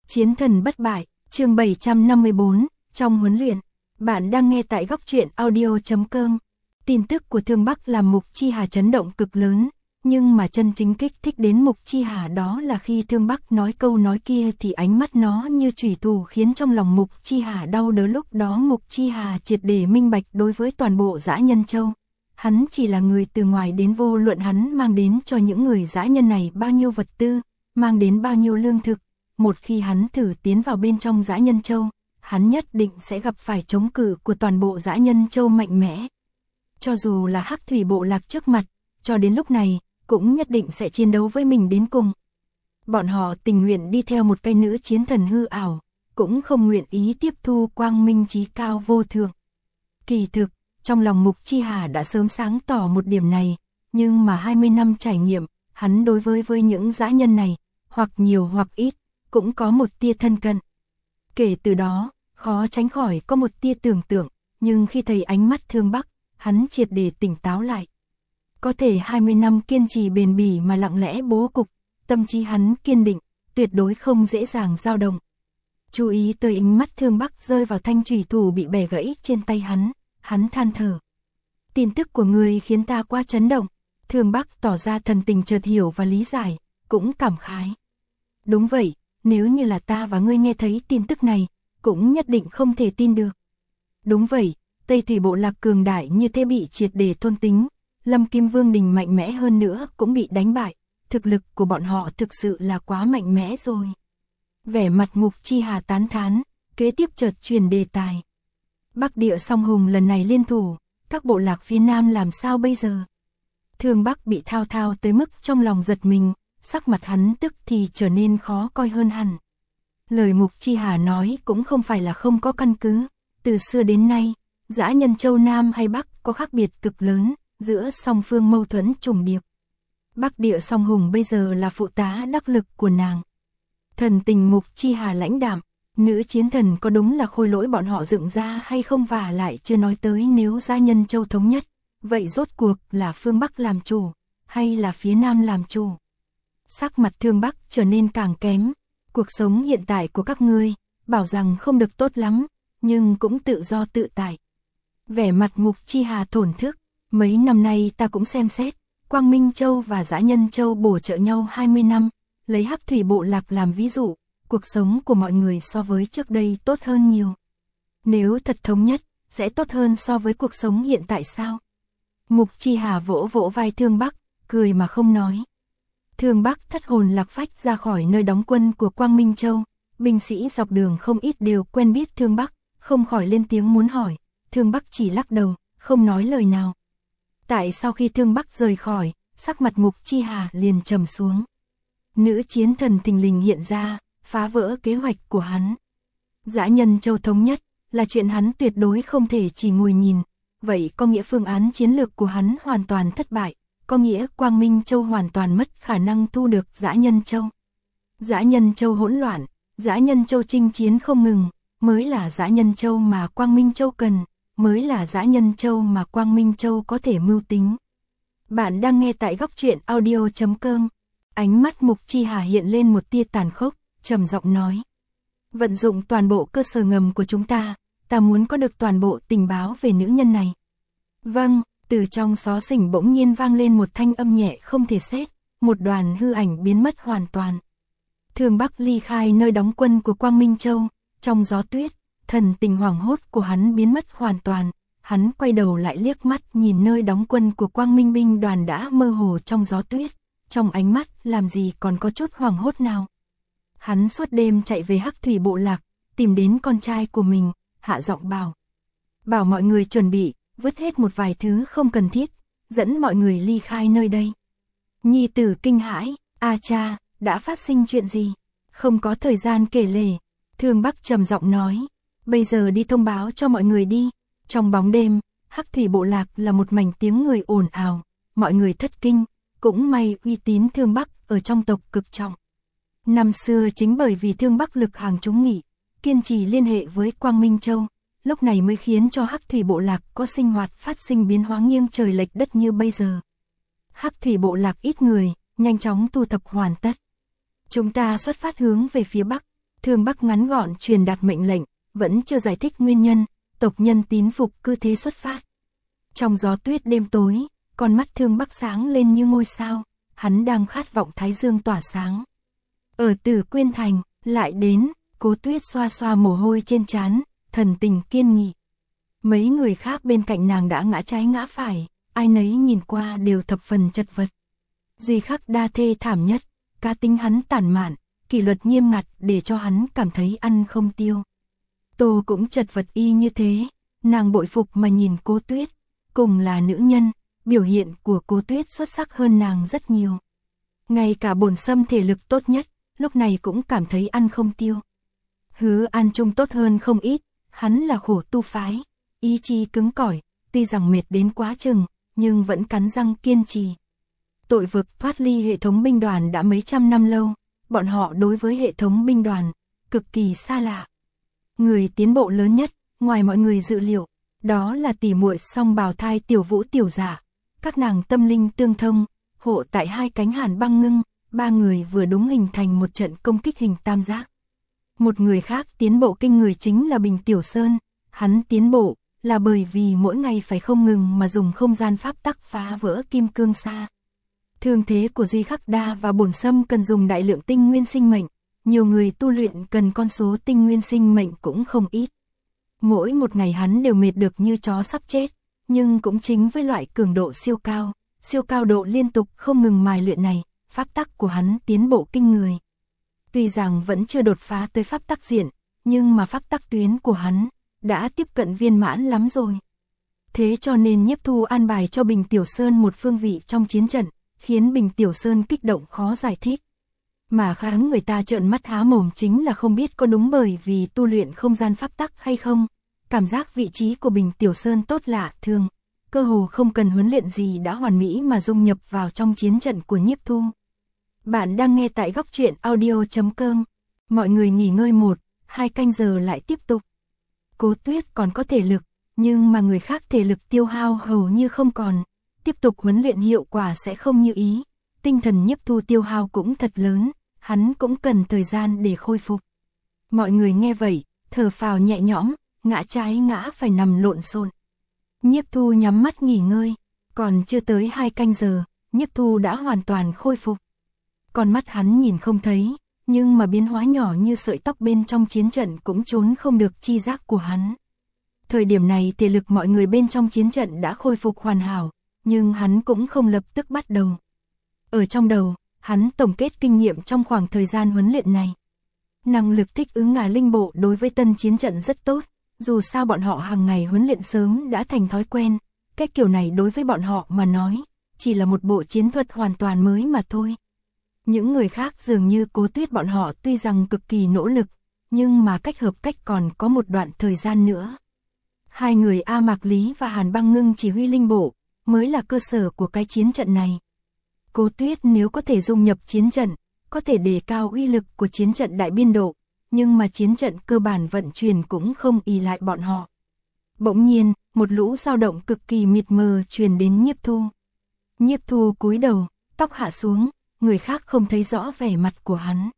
Chiến thần bất bại, chương 754, trong huấn luyện. Bạn đang nghe tại góc truyện audio.com. Tin tức của Thương Bắc làm Mục Chi Hà chấn động cực lớn, nhưng mà chân chính kích thích đến Mục Chi Hà đó là khi Thương Bắc nói câu nói kia thì ánh mắt nó như chủy thủ khiến trong lòng Mục Chi Hà đau đớn. Lúc đó Mục Chi Hà triệt để minh bạch đối với toàn bộ Dã Nhân Châu. Hắn chỉ là người từ ngoài đến, vô luận hắn mang đến cho những người dã nhân này bao nhiêu vật tư, mang đến bao nhiêu lương thực. Một khi hắn thử tiến vào bên trong Dã Nhân Châu, hắn nhất định sẽ gặp phải chống cự của toàn bộ Dã Nhân Châu mạnh mẽ. Cho dù là Hắc Thủy bộ lạc trước mặt, cho đến lúc này, cũng nhất định sẽ chiến đấu với mình đến cùng. Bọn họ tình nguyện đi theo một cái nữ chiến thần hư ảo, cũng không nguyện ý tiếp thu quang minh chí cao vô thượng. Kỳ thực, trong lòng Mục Chi Hà đã sớm sáng tỏ một điểm này, nhưng mà 20 năm trải nghiệm, hắn đối với những dã nhân này, hoặc nhiều hoặc ít, cũng có một tia thân cận. Kể từ đó, khó tránh khỏi có một tia tưởng tượng, nhưng khi thấy ánh mắt Thương Bắc, hắn triệt để tỉnh táo lại. Có thể 20 năm kiên trì bền bỉ mà lặng lẽ bố cục, tâm trí hắn kiên định, tuyệt đối không dễ dàng dao động. Chú ý tới ánh mắt Thương Bắc rơi vào thanh chủy thủ bị bẻ gãy trên tay hắn than thở. Tin tức của người khiến ta quá chấn động. Thương Bắc tỏ ra thần tình chợt hiểu và lý giải, cũng cảm khái. Đúng vậy, nếu như là ta và ngươi nghe thấy tin tức này, cũng nhất định không thể tin được. Đúng vậy, Tây Thủy bộ lạc cường đại như thế bị triệt để thôn tính, Lâm Kim Vương đình mạnh mẽ hơn nữa cũng bị đánh bại, thực lực của bọn họ thực sự là quá mạnh mẽ rồi. Vẻ mặt Mục Chi Hà tán thán, kế tiếp chợt truyền đề tài. Bắc Địa Song Hùng lần này liên thủ, các bộ lạc phía Nam làm sao bây giờ? Thương Bắc bị thao thao tới mức trong lòng giật mình, sắc mặt hắn tức thì trở nên khó coi hơn hẳn. Lời Mục Chi Hà nói cũng không phải là không có căn cứ, từ xưa đến nay, Dã Nhân Châu Nam hay Bắc có khác biệt cực lớn, giữa song phương mâu thuẫn trùng điệp. Bắc Địa Song Hùng bây giờ là phụ tá đắc lực của nàng. Thần tình Mục Chi Hà lãnh đạm, nữ chiến thần có đúng là khôi lỗi bọn họ dựng ra hay không, và lại chưa nói tới nếu Dã Nhân Châu thống nhất, vậy rốt cuộc là phương Bắc làm chủ, hay là phía Nam làm chủ? Sắc mặt Thương Bắc trở nên càng kém, cuộc sống hiện tại của các ngươi, bảo rằng không được tốt lắm, nhưng cũng tự do tự tại. Vẻ mặt Mục Chi Hà thổn thức, mấy năm nay ta cũng xem xét, Quang Minh Châu và Dã Nhân Châu bổ trợ nhau 20 năm, lấy Hắc Thủy bộ lạc làm ví dụ, cuộc sống của mọi người so với trước đây tốt hơn nhiều. Nếu thật thống nhất, sẽ tốt hơn so với cuộc sống hiện tại sao? Mục Chi Hà vỗ vỗ vai Thương Bắc, cười mà không nói. Thương Bắc thất hồn lạc phách ra khỏi nơi đóng quân của Quang Minh Châu, binh sĩ dọc đường không ít đều quen biết Thương Bắc, không khỏi lên tiếng muốn hỏi, Thương Bắc chỉ lắc đầu, không nói lời nào. Tại sau khi Thương Bắc rời khỏi, sắc mặt Mục Chi Hà liền trầm xuống. Nữ chiến thần thình lình hiện ra, phá vỡ kế hoạch của hắn. Dã Nhân Châu thống nhất là chuyện hắn tuyệt đối không thể chỉ ngồi nhìn, vậy có nghĩa phương án chiến lược của hắn hoàn toàn thất bại, có nghĩa Quang Minh Châu hoàn toàn mất khả năng thu được Dã Nhân Châu. Dã Nhân Châu hỗn loạn, Dã Nhân Châu chinh chiến không ngừng, mới là Dã Nhân Châu mà Quang Minh Châu cần, mới là Dã Nhân Châu mà Quang Minh Châu có thể mưu tính. Bạn đang nghe tại góc truyện audio.com. Ánh mắt Mục Chi Hà hiện lên một tia tàn khốc, trầm giọng nói. Vận dụng toàn bộ cơ sở ngầm của chúng ta, ta muốn có được toàn bộ tình báo về nữ nhân này. Vâng, từ trong xó xỉnh bỗng nhiên vang lên một thanh âm nhẹ không thể xét, một đoàn hư ảnh biến mất hoàn toàn. Thương Bắc ly khai nơi đóng quân của Quang Minh Châu, trong gió tuyết, thần tình hoảng hốt của hắn biến mất hoàn toàn, hắn quay đầu lại liếc mắt nhìn nơi đóng quân của Quang Minh binh đoàn đã mơ hồ trong gió tuyết, trong ánh mắt làm gì còn có chút hoảng hốt nào. Hắn suốt đêm chạy về Hắc Thủy bộ lạc, tìm đến con trai của mình, hạ giọng bảo mọi người chuẩn bị, vứt hết một vài thứ không cần thiết, dẫn mọi người ly khai nơi đây. Nhi tử kinh hãi, a cha, đã phát sinh chuyện gì? Không có thời gian kể lể. Thương Bắc trầm giọng nói, bây giờ đi thông báo cho mọi người đi. Trong bóng đêm, Hắc Thủy bộ lạc là một mảnh tiếng người ồn ào, mọi người thất kinh, cũng may uy tín Thương Bắc ở trong tộc cực trọng. Năm xưa chính bởi vì Thương Bắc lực hàng chúng nghị, kiên trì liên hệ với Quang Minh Châu, lúc này mới khiến cho Hắc Thủy bộ lạc có sinh hoạt phát sinh biến hóa nghiêng trời lệch đất như bây giờ. Hắc Thủy bộ lạc ít người, nhanh chóng thu thập hoàn tất. Chúng ta xuất phát hướng về phía Bắc, Thương Bắc ngắn gọn truyền đạt mệnh lệnh, vẫn chưa giải thích nguyên nhân, tộc nhân tín phục cứ thế xuất phát. Trong gió tuyết đêm tối, con mắt Thương Bắc sáng lên như ngôi sao, hắn đang khát vọng thái dương tỏa sáng. Ở Tử Quyên Thành, lại đến, Cố Tuyết xoa xoa mồ hôi trên trán, thần tình kiên nghị. Mấy người khác bên cạnh nàng đã ngã trái ngã phải, ai nấy nhìn qua đều thập phần chật vật. Duy Khắc Đa thê thảm nhất, cá tính hắn tàn mạn, kỷ luật nghiêm ngặt để cho hắn cảm thấy ăn không tiêu. Tô cũng chật vật y như thế, nàng bội phục mà nhìn Cố Tuyết, cùng là nữ nhân, biểu hiện của Cố Tuyết xuất sắc hơn nàng rất nhiều. Ngay cả Bổn Sâm thể lực tốt nhất, lúc này cũng cảm thấy ăn không tiêu. Hứa An Trung tốt hơn không ít, hắn là khổ tu phái, ý chí cứng cỏi, tuy rằng mệt đến quá chừng, nhưng vẫn cắn răng kiên trì. Tội vực thoát ly hệ thống binh đoàn đã mấy trăm năm lâu, bọn họ đối với hệ thống binh đoàn cực kỳ xa lạ. Người tiến bộ lớn nhất, ngoài mọi người dự liệu, đó là tỷ muội song bào thai Tiểu Vũ Tiểu Dạ. Các nàng tâm linh tương thông, hộ tại hai cánh Hàn Băng Ngưng, ba người vừa đúng hình thành một trận công kích hình tam giác. Một người khác tiến bộ kinh người chính là Bình Tiểu Sơn, hắn tiến bộ là bởi vì mỗi ngày phải không ngừng mà dùng không gian pháp tắc phá vỡ kim cương sa. Thương thế của Duy Khắc Đa và Bổn Sâm cần dùng đại lượng tinh nguyên sinh mệnh, nhiều người tu luyện cần con số tinh nguyên sinh mệnh cũng không ít. Mỗi một ngày hắn đều mệt được như chó sắp chết, nhưng cũng chính với loại cường độ siêu cao độ liên tục không ngừng mài luyện này, pháp tắc của hắn tiến bộ kinh người. Tuy rằng vẫn chưa đột phá tới pháp tắc diện, nhưng mà pháp tắc tuyến của hắn đã tiếp cận viên mãn lắm rồi. Thế cho nên Nhiếp Thu an bài cho Bình Tiểu Sơn một phương vị trong chiến trận, khiến Bình Tiểu Sơn kích động khó giải thích. Mà khiến người ta trợn mắt há mồm chính là không biết có đúng bởi vì tu luyện không gian pháp tắc hay không. Cảm giác vị trí của Bình Tiểu Sơn tốt lạ thường, cơ hồ không cần huấn luyện gì đã hoàn mỹ mà dung nhập vào trong chiến trận của Nhiếp Thu. Bạn đang nghe tại góc truyện audio.com. Mọi người nghỉ ngơi 1-2 canh giờ lại tiếp tục. Cố Tuyết còn có thể lực, nhưng mà người khác thể lực tiêu hao hầu như không còn. Tiếp tục huấn luyện hiệu quả sẽ không như ý. Tinh thần Nhiếp Thu tiêu hao cũng thật lớn, hắn cũng cần thời gian để khôi phục. Mọi người nghe vậy, thở phào nhẹ nhõm, ngã trái ngã phải nằm lộn xộn. Nhiếp Thu nhắm mắt nghỉ ngơi, còn chưa tới 2 canh giờ, Nhiếp Thu đã hoàn toàn khôi phục. Con mắt hắn nhìn không thấy, nhưng mà biến hóa nhỏ như sợi tóc bên trong chiến trận cũng trốn không được chi giác của hắn. Thời điểm này thể lực mọi người bên trong chiến trận đã khôi phục hoàn hảo, nhưng hắn cũng không lập tức bắt đầu. Ở trong đầu, hắn tổng kết kinh nghiệm trong khoảng thời gian huấn luyện này. Năng lực thích ứng ngả linh bộ đối với tân chiến trận rất tốt, dù sao bọn họ hàng ngày huấn luyện sớm đã thành thói quen, cái kiểu này đối với bọn họ mà nói, chỉ là một bộ chiến thuật hoàn toàn mới mà thôi. Những người khác dường như Cố Tuyết bọn họ tuy rằng cực kỳ nỗ lực, nhưng mà cách hợp cách còn có một đoạn thời gian nữa. Hai người A Mạc Lý và Hàn Băng Ngưng chỉ huy linh bộ, mới là cơ sở của cái chiến trận này. Cố Tuyết nếu có thể dung nhập chiến trận, có thể đề cao uy lực của chiến trận đại biên độ, nhưng mà chiến trận cơ bản vận chuyển cũng không ỷ lại bọn họ. Bỗng nhiên, một lũ dao động cực kỳ mịt mờ truyền đến Nhiếp Thu. Nhiếp Thu cúi đầu, tóc hạ xuống, người khác không thấy rõ vẻ mặt của hắn.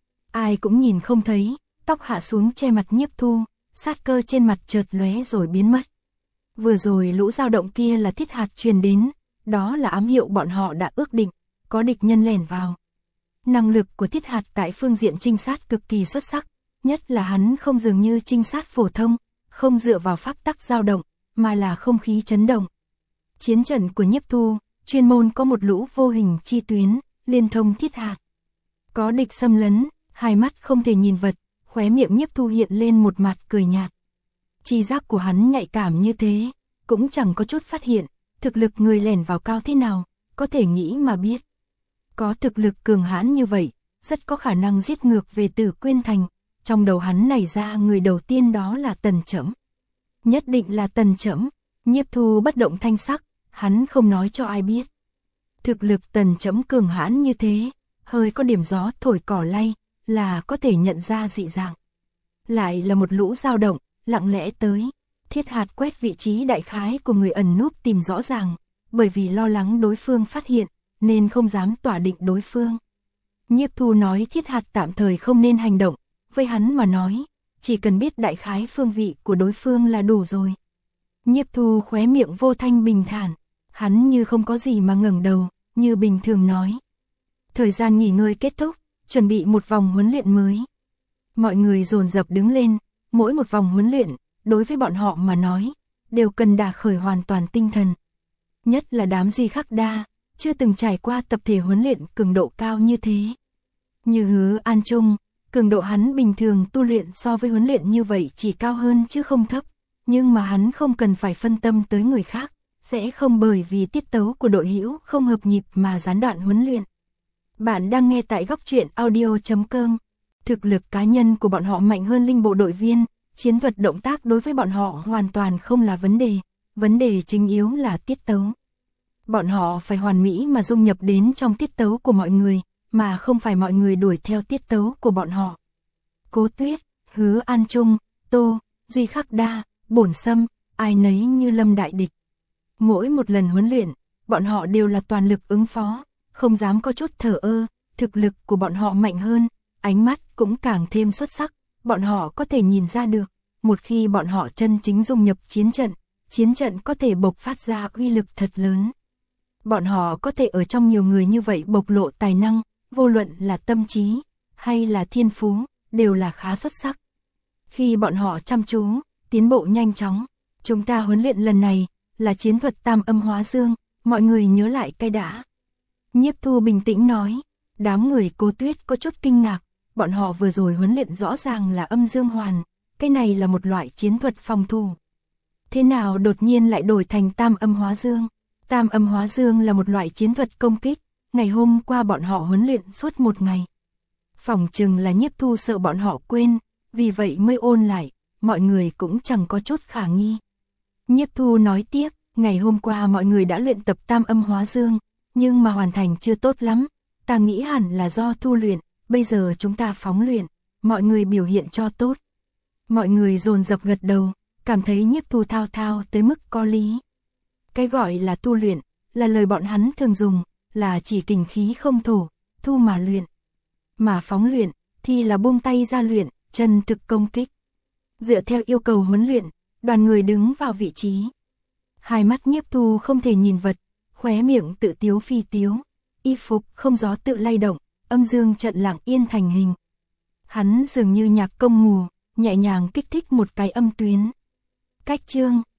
Ai cũng nhìn không thấy, tóc hạ xuống che mặt Nhiếp Thu, sát cơ trên mặt chợt lóe rồi biến mất. Vừa rồi lũ dao động kia là thiết hạt truyền đến, đó là ám hiệu bọn họ đã ước định, có địch nhân lẻn vào. Năng lực của thiết hạt tại phương diện trinh sát cực kỳ xuất sắc, nhất là hắn không dường như trinh sát phổ thông, không dựa vào pháp tắc dao động, mà là không khí chấn động. Chiến trận của Nhiếp Thu, chuyên môn có một lũ vô hình chi tuyến, liên thông thiết hạt. Có địch xâm lấn, hai mắt không thể nhìn vật, khóe miệng Nhiếp Thu hiện lên một mặt cười nhạt. Chi giác của hắn nhạy cảm như thế, cũng chẳng có chút phát hiện, thực lực người lẻn vào cao thế nào, có thể nghĩ mà biết. Có thực lực cường hãn như vậy, rất có khả năng giết ngược về Tử Quyên Thành, trong đầu hắn nảy ra người đầu tiên đó là Tần Chẫm. Nhất định là Tần Chẫm. Nhiếp Thu bất động thanh sắc, hắn không nói cho ai biết. Thực lực Tần Chẫm cường hãn như thế, hơi có điểm gió thổi cỏ lay, là có thể nhận ra dị dạng. Lại là một lũ dao động, lặng lẽ tới. Thiết hạt quét vị trí đại khái của người ẩn núp tìm rõ ràng, bởi vì lo lắng đối phương phát hiện, nên không dám tỏa định đối phương. Nhiếp Thu nói thiết hạt tạm thời không nên hành động, với hắn mà nói, chỉ cần biết đại khái phương vị của đối phương là đủ rồi. Nhiếp Thu khóe miệng vô thanh bình thản, hắn như không có gì mà ngẩng đầu, như bình thường nói. Thời gian nghỉ ngơi kết thúc, chuẩn bị một vòng huấn luyện mới. Mọi người dồn dập đứng lên, mỗi một vòng huấn luyện, đối với bọn họ mà nói, đều cần đả khởi hoàn toàn tinh thần. Nhất là đám Di Khắc Đa, chưa từng trải qua tập thể huấn luyện cường độ cao như thế. Như Hứa An Trung, cường độ hắn bình thường tu luyện so với huấn luyện như vậy chỉ cao hơn chứ không thấp, nhưng mà hắn không cần phải phân tâm tới người khác, sẽ không bởi vì tiết tấu của đội hữu không hợp nhịp mà gián đoạn huấn luyện. Bạn đang nghe tại góc truyện audio.com. Thực lực cá nhân của bọn họ mạnh hơn linh bộ đội viên, chiến thuật động tác đối với bọn họ hoàn toàn không là vấn đề chính yếu là tiết tấu. Bọn họ phải hoàn mỹ mà dung nhập đến trong tiết tấu của mọi người, mà không phải mọi người đuổi theo tiết tấu của bọn họ. Cố Tuyết, Hứa An Trung, Tô, Di Khắc Đa, Bổn Sâm, ai nấy như lâm đại địch. Mỗi một lần huấn luyện, bọn họ đều là toàn lực ứng phó, không dám có chút thờ ơ, thực lực của bọn họ mạnh hơn, ánh mắt cũng càng thêm xuất sắc, bọn họ có thể nhìn ra được, một khi bọn họ chân chính dung nhập chiến trận có thể bộc phát ra uy lực thật lớn. Bọn họ có thể ở trong nhiều người như vậy bộc lộ tài năng, vô luận là tâm trí, hay là thiên phú, đều là khá xuất sắc. Khi bọn họ chăm chú, tiến bộ nhanh chóng, chúng ta huấn luyện lần này, là chiến thuật tam âm hóa dương, mọi người nhớ lại cái đã. Nhiếp Thu bình tĩnh nói, đám người Cố Tuyết có chút kinh ngạc, bọn họ vừa rồi huấn luyện rõ ràng là âm dương hoàn, cái này là một loại chiến thuật phòng thủ. Thế nào đột nhiên lại đổi thành tam âm hóa dương? Tam âm hóa dương là một loại chiến thuật công kích, ngày hôm qua bọn họ huấn luyện suốt một ngày. Phỏng chừng là Nhiếp Thu sợ bọn họ quên, vì vậy mới ôn lại, mọi người cũng chẳng có chút khả nghi. Nhiếp Thu nói tiếp, ngày hôm qua mọi người đã luyện tập tam âm hóa dương, nhưng mà hoàn thành chưa tốt lắm, ta nghĩ hẳn là do thu luyện, bây giờ chúng ta phóng luyện, mọi người biểu hiện cho tốt. Mọi người dồn dập gật đầu, cảm thấy Nhiếp Thu thao thao tới mức có lý. Cái gọi là tu luyện, là lời bọn hắn thường dùng, là chỉ kình khí không thổ, thu mà luyện. Mà phóng luyện, thì là buông tay ra luyện, chân thực công kích. Dựa theo yêu cầu huấn luyện, đoàn người đứng vào vị trí. Hai mắt Nhiếp Thu không thể nhìn vật, khóe miệng tự tiếu phi tiếu, y phục không gió tự lay động, âm dương trận lặng yên thành hình. Hắn dường như nhạc công mù, nhẹ nhàng kích thích một cái âm tuyến. Cách chương